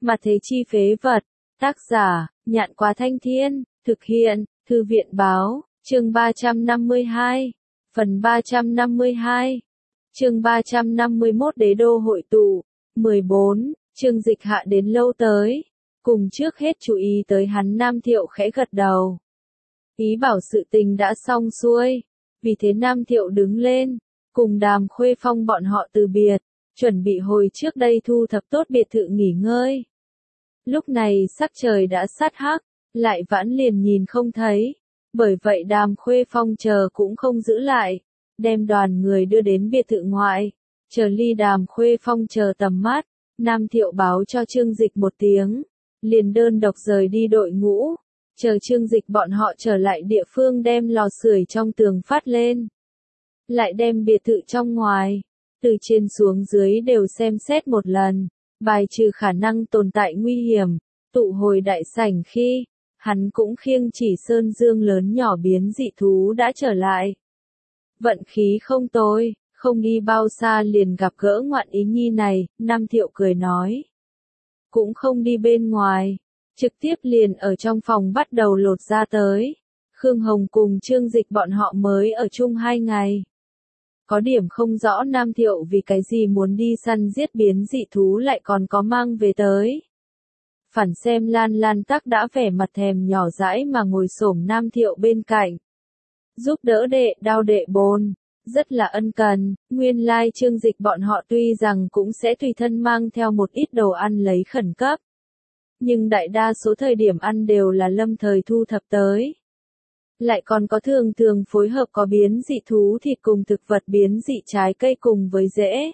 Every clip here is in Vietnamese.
Mà thế chi phế vật. Tác giả, Nhạn Quá Thanh Thiên, thực hiện, Thư viện Báo, chương 352, phần 352, chương 351 Đế đô hội tụ, 14, Chương Dịch Hạ đến lâu tới, cùng trước hết chú ý tới hắn. Nam Thiệu khẽ gật đầu. Ý bảo sự tình đã xong xuôi, vì thế Nam Thiệu đứng lên, cùng Đàm Khuê Phong bọn họ từ biệt, chuẩn bị hồi trước đây thu thập tốt biệt thự nghỉ ngơi. Lúc này sắc trời đã sát hắc, lại vãn liền nhìn không thấy, bởi vậy Đàm Khuê Phong chờ cũng không giữ lại, đem đoàn người đưa đến biệt thự ngoại, chờ ly Đàm Khuê Phong chờ tầm mắt, Nam Thiệu báo cho Trương Dịch một tiếng, liền đơn độc rời đi đội ngũ, chờ Trương Dịch bọn họ trở lại địa phương đem lò sưởi trong tường phát lên, lại đem biệt thự trong ngoài, từ trên xuống dưới đều xem xét một lần, bài trừ khả năng tồn tại nguy hiểm, tụ hồi đại sảnh khi, hắn cũng khiêng chỉ sơn dương lớn nhỏ biến dị thú đã trở lại. Vận khí không tồi, không đi bao xa liền gặp gỡ ngoạn ý nhi này, Nam Thiệu cười nói. Cũng không đi bên ngoài, trực tiếp liền ở trong phòng bắt đầu lột ra tới. Khương Hồng cùng Trương Dịch bọn họ mới ở chung 2 ngày. Có điểm không rõ Nam Thiệu vì cái gì muốn đi săn giết biến dị thú lại còn có mang về tới. Phản xem Lan Lan Tắc đã vẻ mặt thèm nhỏ dãi mà ngồi xổm Nam Thiệu bên cạnh. Giúp đỡ đệ đao đệ bồn, rất là ân cần, nguyên lai Trương Dịch bọn họ tuy rằng cũng sẽ tùy thân mang theo một ít đồ ăn lấy khẩn cấp. Nhưng đại đa số thời điểm ăn đều là lâm thời thu thập tới. Lại còn có thường thường phối hợp có biến dị thú thịt cùng thực vật biến dị trái cây cùng với rễ.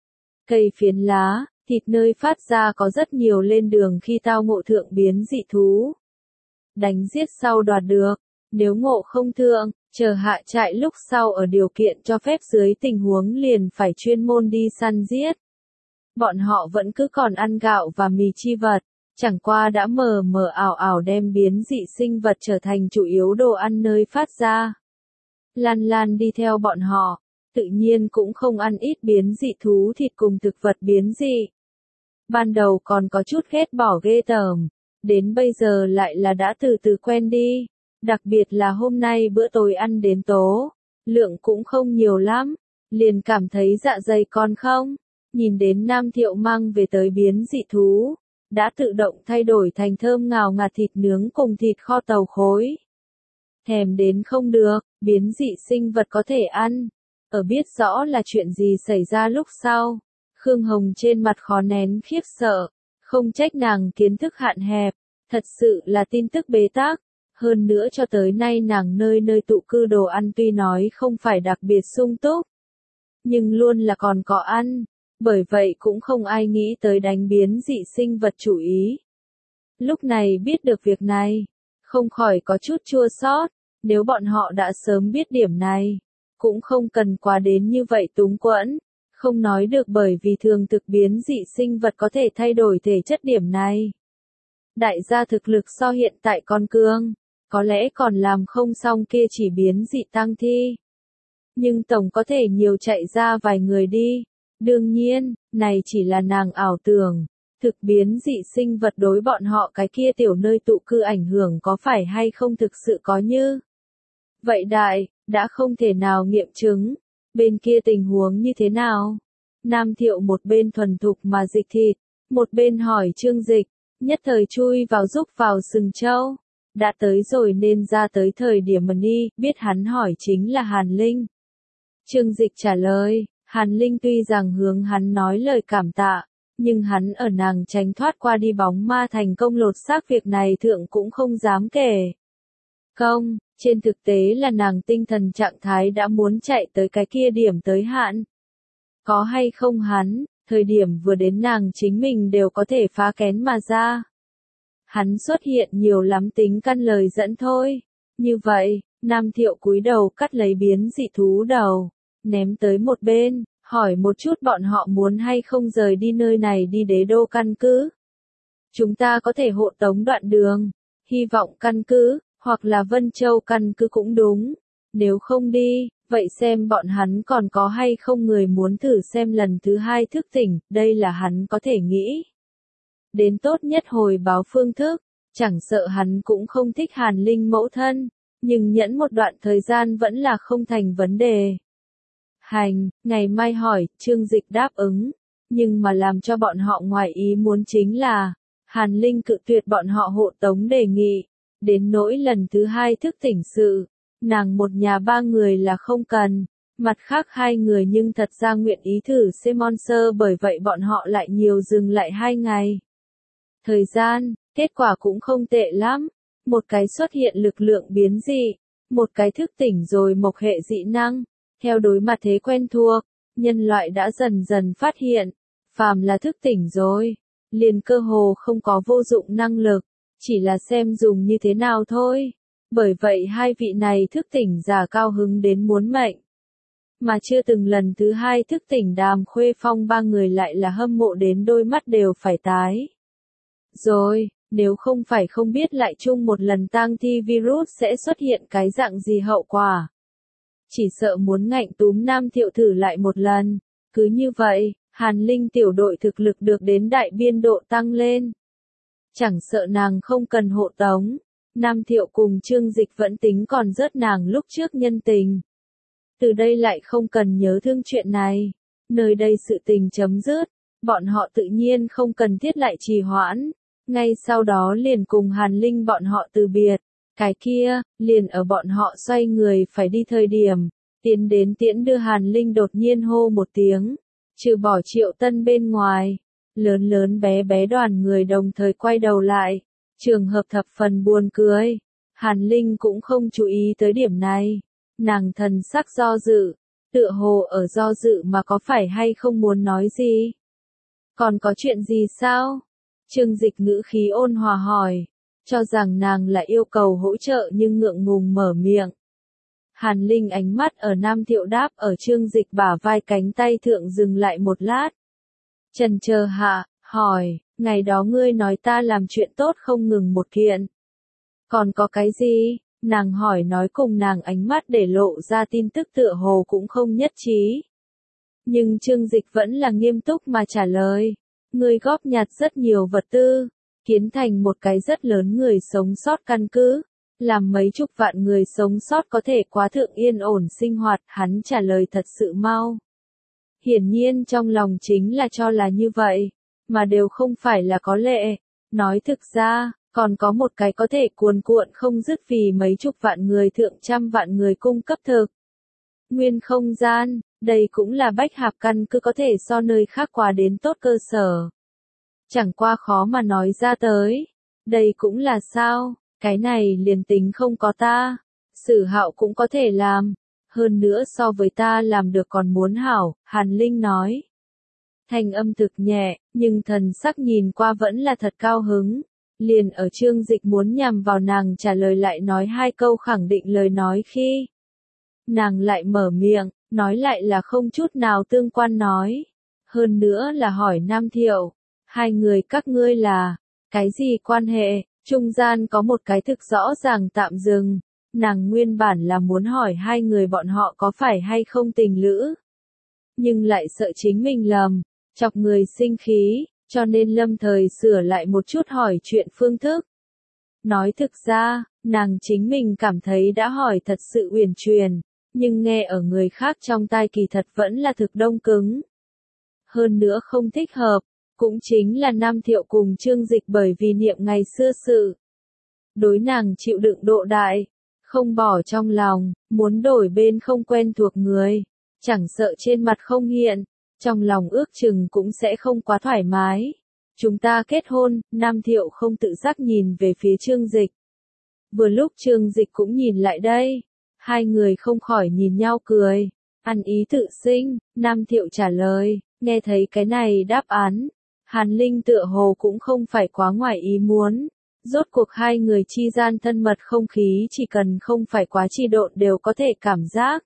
Cây phiến lá, thịt nơi phát ra có rất nhiều lên đường khi tao ngộ thượng biến dị thú. Đánh giết sau đoạt được, nếu ngộ không thượng, chờ hạ trại lúc sau ở điều kiện cho phép dưới tình huống liền phải chuyên môn đi săn giết. Bọn họ vẫn cứ còn ăn gạo và mì chi vật. Chẳng qua đã mờ mờ ảo ảo đem biến dị sinh vật trở thành chủ yếu đồ ăn nơi phát ra. Lan Lan đi theo bọn họ, tự nhiên cũng không ăn ít biến dị thú thịt cùng thực vật biến dị. Ban đầu còn có chút ghét bỏ ghê tởm, đến bây giờ lại là đã từ từ quen đi. Đặc biệt là hôm nay bữa tối ăn đến tố, lượng cũng không nhiều lắm, liền cảm thấy dạ dày còn không. Nhìn đến Nam Thiệu mang về tới biến dị thú, đã tự động thay đổi thành thơm ngào ngạt thịt nướng cùng thịt kho tàu khối. Thèm đến không được, biến dị sinh vật có thể ăn. Ở biết rõ là chuyện gì xảy ra lúc sau, Khương Hồng trên mặt khó nén khiếp sợ, không trách nàng kiến thức hạn hẹp, thật sự là tin tức bế tắc. Hơn nữa cho tới nay nàng nơi nơi tụ cư đồ ăn tuy nói không phải đặc biệt sung túc, nhưng luôn là còn có ăn. Bởi vậy cũng không ai nghĩ tới đánh biến dị sinh vật chủ ý. Lúc này biết được việc này, không khỏi có chút chua xót, nếu bọn họ đã sớm biết điểm này, cũng không cần quá đến như vậy túng quẫn, không nói được bởi vì thường thực biến dị sinh vật có thể thay đổi thể chất điểm này. Đại gia thực lực so hiện tại con cương, có lẽ còn làm không xong kia chỉ biến dị tăng thi. Nhưng tổng có thể nhiều chạy ra vài người đi. Đương nhiên, này chỉ là nàng ảo tưởng, thực biến dị sinh vật đối bọn họ cái kia tiểu nơi tụ cư ảnh hưởng có phải hay không thực sự có như. Vậy đại, đã không thể nào nghiệm chứng, bên kia tình huống như thế nào? Nam Thiệu một bên thuần thục mà dịch thịt, một bên hỏi Trương Dịch, nhất thời chui vào giúp vào sừng châu. Đã tới rồi nên ra tới thời điểm mình đi, biết hắn hỏi chính là Hàn Linh. Trương Dịch trả lời. Hàn Linh tuy rằng hướng hắn nói lời cảm tạ, nhưng hắn ở nàng tránh thoát qua đi bóng ma thành công lột xác việc này thượng cũng không dám kể. Công, trên thực tế là nàng tinh thần trạng thái đã muốn chạy tới cái kia điểm tới hạn. Có hay không hắn, thời điểm vừa đến nàng chính mình đều có thể phá kén mà ra. Hắn xuất hiện nhiều lắm tính căn lời dẫn thôi. Như vậy, Nam Thiệu cúi đầu cắt lấy biến dị thú đầu, ném tới một bên, hỏi một chút bọn họ muốn hay không rời đi nơi này đi đế đô căn cứ. Chúng ta có thể hộ tống đoạn đường, hy vọng căn cứ, hoặc là Vân Châu căn cứ cũng đúng. Nếu không đi, vậy xem bọn hắn còn có hay không người muốn thử xem lần thứ 2 thức tỉnh, đây là hắn có thể nghĩ. đến tốt nhất hồi báo phương thức, chẳng sợ hắn cũng không thích Hàn Linh mẫu thân, nhưng nhẫn một đoạn thời gian vẫn là không thành vấn đề. Hành, ngày mai hỏi, Trương Dịch đáp ứng, nhưng mà làm cho bọn họ ngoài ý muốn chính là, Hàn Linh cự tuyệt bọn họ hộ tống đề nghị, đến nỗi lần thứ hai thức tỉnh sự, nàng một nhà ba người là không cần, mặt khác hai người nhưng thật ra nguyện ý thử Semonser, bởi vậy bọn họ lại nhiều dừng lại 2 ngày. Thời gian, kết quả cũng không tệ lắm, một cái xuất hiện lực lượng biến dị, một cái thức tỉnh rồi mộc hệ dị năng, theo đối mặt thế quen thuộc, nhân loại đã dần dần phát hiện, phàm là thức tỉnh rồi, liền cơ hồ không có vô dụng năng lực, chỉ là xem dùng như thế nào thôi. Bởi vậy hai vị này thức tỉnh giả cao hứng đến muốn mệnh. Mà chưa từng lần thứ hai thức tỉnh Đàm Khuê Phong ba người lại là hâm mộ đến đôi mắt đều phải tái. Rồi, nếu không phải không biết lại chung một lần tang thi virus sẽ xuất hiện cái dạng gì hậu quả. Chỉ sợ muốn ngạnh túm Nam Thiệu thử lại một lần. Cứ như vậy, Hàn Linh tiểu đội thực lực được đến đại biên độ tăng lên. Chẳng sợ nàng không cần hộ tống. Nam Thiệu cùng Trương Dịch vẫn tính còn rớt nàng lúc trước nhân tình. Từ đây lại không cần nhớ thương chuyện này. Nơi đây sự tình chấm dứt. Bọn họ tự nhiên không cần thiết lại trì hoãn. Ngay sau đó liền cùng Hàn Linh bọn họ từ biệt. Cái kia, liền ở bọn họ xoay người phải đi thời điểm. Tiến đến tiễn đưa Hàn Linh đột nhiên hô một tiếng. Trừ bỏ Triệu Tân bên ngoài. Lớn lớn bé bé đoàn người đồng thời quay đầu lại. Trường hợp thập phần buồn cười. Hàn Linh cũng không chú ý tới điểm này. Nàng thần sắc do dự. Tựa hồ ở do dự mà có phải hay không muốn nói gì. Còn có chuyện gì sao? Trương Dịch ngữ khí ôn hòa hỏi. Cho rằng nàng là yêu cầu hỗ trợ nhưng ngượng ngùng mở miệng. Hàn Linh ánh mắt ở Nam Thiệu đáp ở Trương Dịch bả vai cánh tay thượng dừng lại một lát. Chần chờ hạ, hỏi, ngày đó ngươi nói ta làm chuyện tốt không ngừng một kiện. Còn có cái gì? Nàng hỏi nói cùng nàng ánh mắt để lộ ra tin tức tựa hồ cũng không nhất trí. Nhưng Trương Dịch vẫn là nghiêm túc mà trả lời. Ngươi góp nhặt rất nhiều vật tư, kiến thành một cái rất lớn người sống sót căn cứ. Làm mấy chục vạn người sống sót có thể quá thượng yên ổn sinh hoạt, hắn trả lời thật sự mau. Hiển nhiên trong lòng chính là cho là như vậy, mà đều không phải là có lệ. Nói thực ra, còn có một cái có thể cuồn cuộn không dứt vì mấy chục vạn người thượng trăm vạn người cung cấp thực. Nguyên không gian, đây cũng là bách hạp căn cứ có thể so nơi khác quá đến tốt cơ sở. Chẳng qua khó mà nói ra tới. Đây cũng là sao, cái này liền tính không có ta. Sử Hạo cũng có thể làm. Hơn nữa so với ta làm được còn muốn hảo, Hàn Linh nói. Thanh âm thực nhẹ, nhưng thần sắc nhìn qua vẫn là thật cao hứng. Liền ở Trương Dịch muốn nhằm vào nàng trả lời lại nói 2 câu khẳng định lời nói khi. Nàng lại mở miệng, nói lại là không chút nào tương quan nói. Hơn nữa là hỏi Nam Thiệu. 2 người các ngươi là, cái gì quan hệ, trung gian có một cái thực rõ ràng tạm dừng. Nàng nguyên bản là muốn hỏi 2 người bọn họ có phải hay không tình lữ. Nhưng lại sợ chính mình lầm, chọc người sinh khí, cho nên lâm thời sửa lại một chút hỏi chuyện phương thức. Nói thực ra, nàng chính mình cảm thấy đã hỏi thật sự uyển chuyển, nhưng nghe ở người khác trong tai kỳ thật vẫn là thực đông cứng. Hơn nữa không thích hợp, cũng chính là Nam Thiệu cùng Trương Dịch bởi vì niệm ngày xưa sự. Đối nàng chịu đựng độ đại, không bỏ trong lòng, muốn đổi bên không quen thuộc người, chẳng sợ trên mặt không hiện, trong lòng ước chừng cũng sẽ không quá thoải mái. Chúng ta kết hôn, Nam Thiệu không tự giác nhìn về phía Trương Dịch. Vừa lúc Trương Dịch cũng nhìn lại đây, 2 người không khỏi nhìn nhau cười, ăn ý tự sinh, Nam Thiệu trả lời, nghe thấy cái này đáp án. Hàn Linh tựa hồ cũng không phải quá ngoài ý muốn. Rốt cuộc 2 người chi gian thân mật không khí chỉ cần không phải quá chi độn đều có thể cảm giác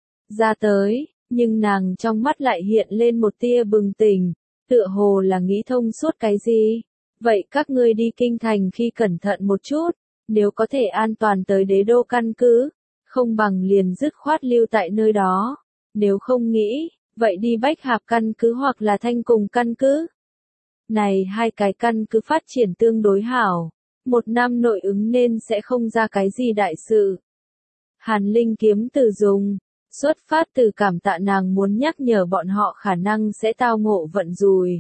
ra tới, nhưng nàng trong mắt lại hiện lên một tia bừng tỉnh, tựa hồ là nghĩ thông suốt cái gì. Vậy các ngươi đi kinh thành khi cẩn thận một chút, nếu có thể an toàn tới đế đô căn cứ, không bằng liền dứt khoát lưu tại nơi đó. Nếu không nghĩ, vậy đi bách hạp căn cứ hoặc là thanh cùng căn cứ. Này hai cái căn cứ phát triển tương đối hảo, 1 năm nội ứng nên sẽ không ra cái gì đại sự. Hàn Linh kiếm từ dùng, xuất phát từ cảm tạ nàng muốn nhắc nhở bọn họ khả năng sẽ tao ngộ vận rủi.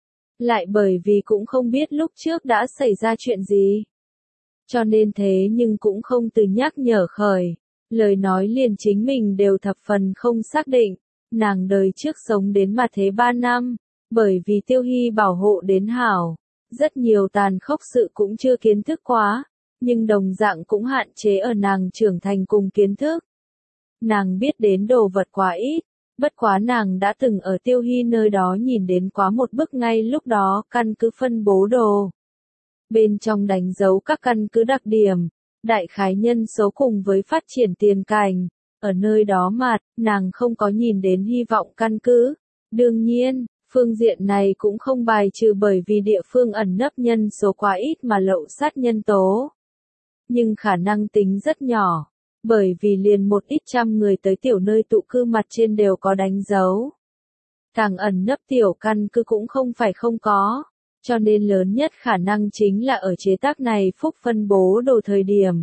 Lại bởi vì cũng không biết lúc trước đã xảy ra chuyện gì. Cho nên thế nhưng cũng không từ nhắc nhở khởi. Lời nói liền chính mình đều thập phần không xác định. Nàng đời trước sống đến mà thế 3 năm. Bởi vì Tiêu Hy bảo hộ đến hảo. Rất nhiều tàn khốc sự cũng chưa kiến thức quá. Nhưng đồng dạng cũng hạn chế ở nàng trưởng thành cùng kiến thức. Nàng biết đến đồ vật quá ít. Bất quá nàng đã từng ở Tiêu Hy nơi đó nhìn đến quá một bức ngay lúc đó căn cứ phân bố đồ. Bên trong đánh dấu các căn cứ đặc điểm, đại khái nhân số cùng với phát triển tiền cảnh. Ở nơi đó mà, nàng không có nhìn đến hy vọng căn cứ. Đương nhiên, phương diện này cũng không bài trừ bởi vì địa phương ẩn nấp nhân số quá ít mà lậu sát nhân tố. Nhưng khả năng tính rất nhỏ. Bởi vì liền một ít trăm người tới tiểu nơi tụ cư mặt trên đều có đánh dấu. Càng ẩn nấp tiểu căn cứ cũng không phải không có. Cho nên lớn nhất khả năng chính là ở chế tác này phúc phân bố đồ thời điểm.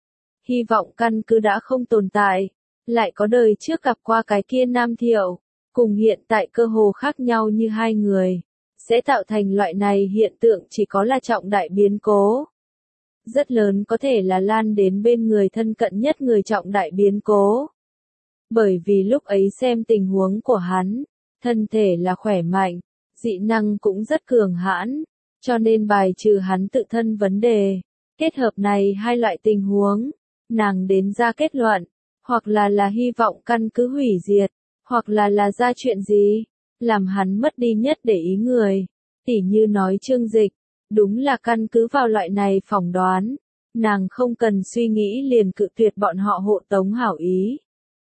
Hy vọng căn cứ đã không tồn tại. Lại có đời trước gặp qua cái kia Nam Thiệu. Cùng hiện tại cơ hồ khác nhau như hai người. Sẽ tạo thành loại này hiện tượng chỉ có là trọng đại biến cố. Rất lớn có thể là lan đến bên người thân cận nhất người trọng đại biến cố. Bởi vì lúc ấy xem tình huống của hắn, thân thể là khỏe mạnh, dị năng cũng rất cường hãn, cho nên bài trừ hắn tự thân vấn đề. Kết hợp này hai loại tình huống, nàng đến ra kết luận, hoặc là hy vọng căn cứ hủy diệt, hoặc là ra chuyện gì, làm hắn mất đi nhất để ý người. Tỉ như nói Trương Dịch. Đúng là căn cứ vào loại này phỏng đoán, nàng không cần suy nghĩ liền cự tuyệt bọn họ hộ tống hảo ý.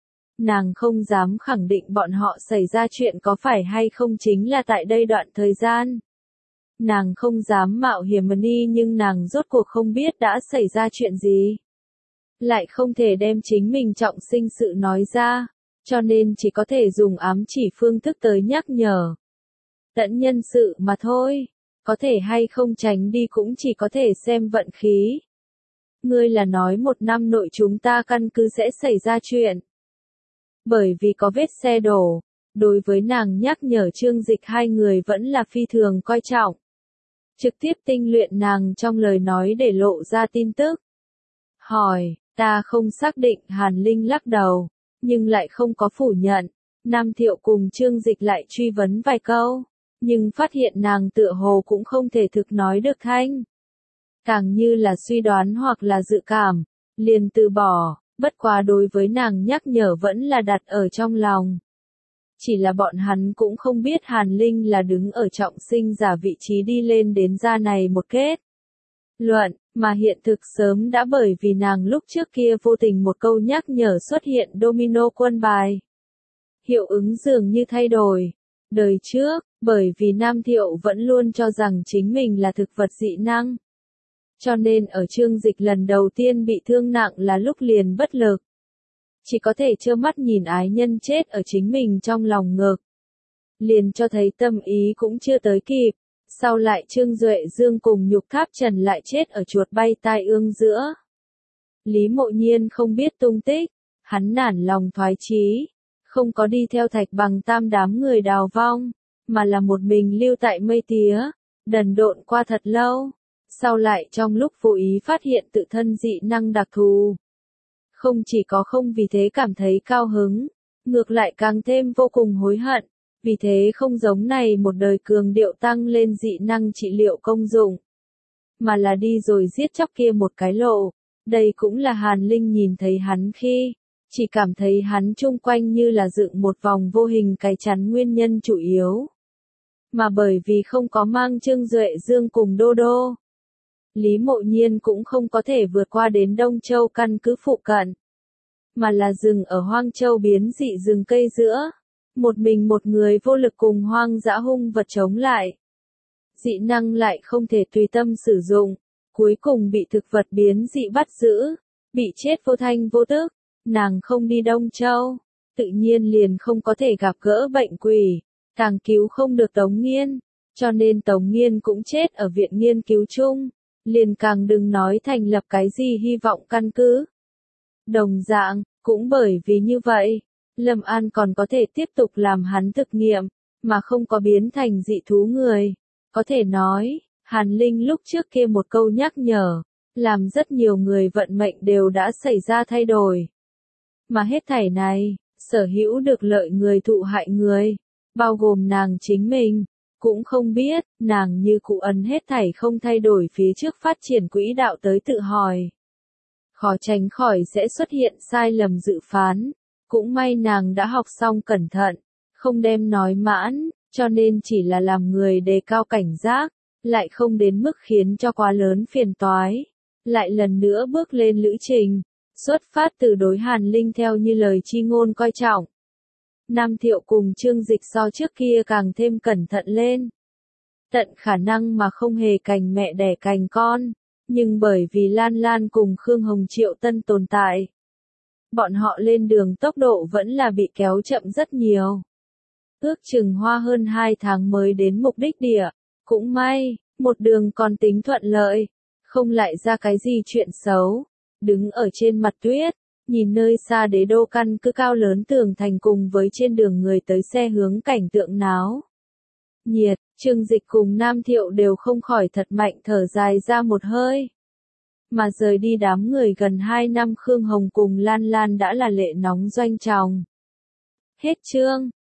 Nàng không dám khẳng định bọn họ xảy ra chuyện có phải hay không chính là tại đây đoạn thời gian. Nàng không dám mạo hiểm đi nhưng nàng rốt cuộc không biết đã xảy ra chuyện gì. Lại không thể đem chính mình trọng sinh sự nói ra, cho nên chỉ có thể dùng ám chỉ phương thức tới nhắc nhở. Tận nhân sự mà thôi. Có thể hay không tránh đi cũng chỉ có thể xem vận khí. Ngươi là nói 1 năm nội chúng ta căn cứ sẽ xảy ra chuyện. Bởi vì có vết xe đổ, đối với nàng nhắc nhở Trương Dịch hai người vẫn là phi thường coi trọng. Trực tiếp tinh luyện nàng trong lời nói để lộ ra tin tức. Hỏi, ta không xác định. Hàn Linh lắc đầu, nhưng lại không có phủ nhận. Nam Thiệu cùng Trương Dịch lại truy vấn vài câu. Nhưng phát hiện nàng tựa hồ cũng không thể thực nói được thanh. Càng như là suy đoán hoặc là dự cảm, liền từ bỏ, bất quá đối với nàng nhắc nhở vẫn là đặt ở trong lòng. Chỉ là bọn hắn cũng không biết Hàn Linh là đứng ở trọng sinh giả vị trí đi lên đến ra này một kết luận, mà hiện thực sớm đã bởi vì nàng lúc trước kia vô tình một câu nhắc nhở xuất hiện domino quân bài. Hiệu ứng dường như thay đổi. Đời trước, bởi vì Nam Thiệu vẫn luôn cho rằng chính mình là thực vật dị năng. Cho nên ở Trương Dịch lần đầu tiên bị thương nặng là lúc liền bất lực. Chỉ có thể trơ mắt nhìn ái nhân chết ở chính mình trong lòng ngực. Liền cho thấy tâm ý cũng chưa tới kịp. Sau lại Trương Duệ Dương cùng Nhục Tháp Trần lại chết ở chuột bay tai ương giữa. Lý Mộ Nhiên không biết tung tích. Hắn nản lòng thoái chí. Không có đi theo Thạch Bằng Tam đám người đào vong, mà là một mình lưu tại Mây Tía, đần độn qua thật lâu, sau lại trong lúc vô ý phát hiện tự thân dị năng đặc thù. Không chỉ có không vì thế cảm thấy cao hứng, ngược lại càng thêm vô cùng hối hận, vì thế không giống này một đời cường điệu tăng lên dị năng trị liệu công dụng, mà là đi rồi giết chóc kia một cái lộ. Đây cũng là Hàn Linh nhìn thấy hắn khi chỉ cảm thấy hắn chung quanh như là dựng một vòng vô hình cái chắn nguyên nhân chủ yếu. Mà bởi vì không có mang Trương Duệ Dương cùng Đô Đô, Lý Mộ Nhiên cũng không có thể vượt qua đến Đông Châu căn cứ phụ cận, mà là dừng ở Hoang Châu biến dị rừng cây giữa, một mình một người vô lực cùng hoang dã hung vật chống lại. Dị năng lại không thể tùy tâm sử dụng, cuối cùng bị thực vật biến dị bắt giữ, bị chết vô thanh vô tức. Nàng không đi Đông Châu, tự nhiên liền không có thể gặp gỡ bệnh quỷ, càng cứu không được Tống Nghiên, cho nên Tống Nghiên cũng chết ở viện nghiên cứu chung, liền càng đừng nói thành lập cái gì hy vọng căn cứ. Đồng dạng, cũng bởi vì như vậy, Lâm An còn có thể tiếp tục làm hắn thực nghiệm, mà không có biến thành dị thú người. Có thể nói, Hàn Linh lúc trước kia một câu nhắc nhở, làm rất nhiều người vận mệnh đều đã xảy ra thay đổi. Mà hết thảy này, sở hữu được lợi người thụ hại người, bao gồm nàng chính mình, cũng không biết, nàng như cụ ấn hết thảy không thay đổi phía trước phát triển quỹ đạo tới tự hỏi. Khó tránh khỏi sẽ xuất hiện sai lầm dự phán, cũng may nàng đã học xong cẩn thận, không đem nói mãn, cho nên chỉ là làm người đề cao cảnh giác, lại không đến mức khiến cho quá lớn phiền toái. Lại lần nữa bước lên lữ trình, xuất phát từ đối Hàn Linh theo như lời chi ngôn coi trọng. Nam Thiệu cùng Trương Dịch so trước kia càng thêm cẩn thận lên. Tận khả năng mà không hề cành mẹ đẻ cành con, nhưng bởi vì Lan Lan cùng Khương Hồng Triệu Tân tồn tại, bọn họ lên đường tốc độ vẫn là bị kéo chậm rất nhiều. Ước chừng hoa hơn 2 tháng mới đến mục đích địa, cũng may, một đường còn tính thuận lợi, không lại ra cái gì chuyện xấu. Đứng ở trên mặt tuyết, nhìn nơi xa đế đô căn cứ cao lớn tường thành cùng với trên đường người tới xe hướng cảnh tượng náo nhiệt, Trương Dịch cùng Nam Thiệu đều không khỏi thật mạnh thở dài ra một hơi. Mà rời đi đám người gần 2 năm Khương Hồng cùng Lan Lan đã là lệ nóng doanh tròng. Hết chương.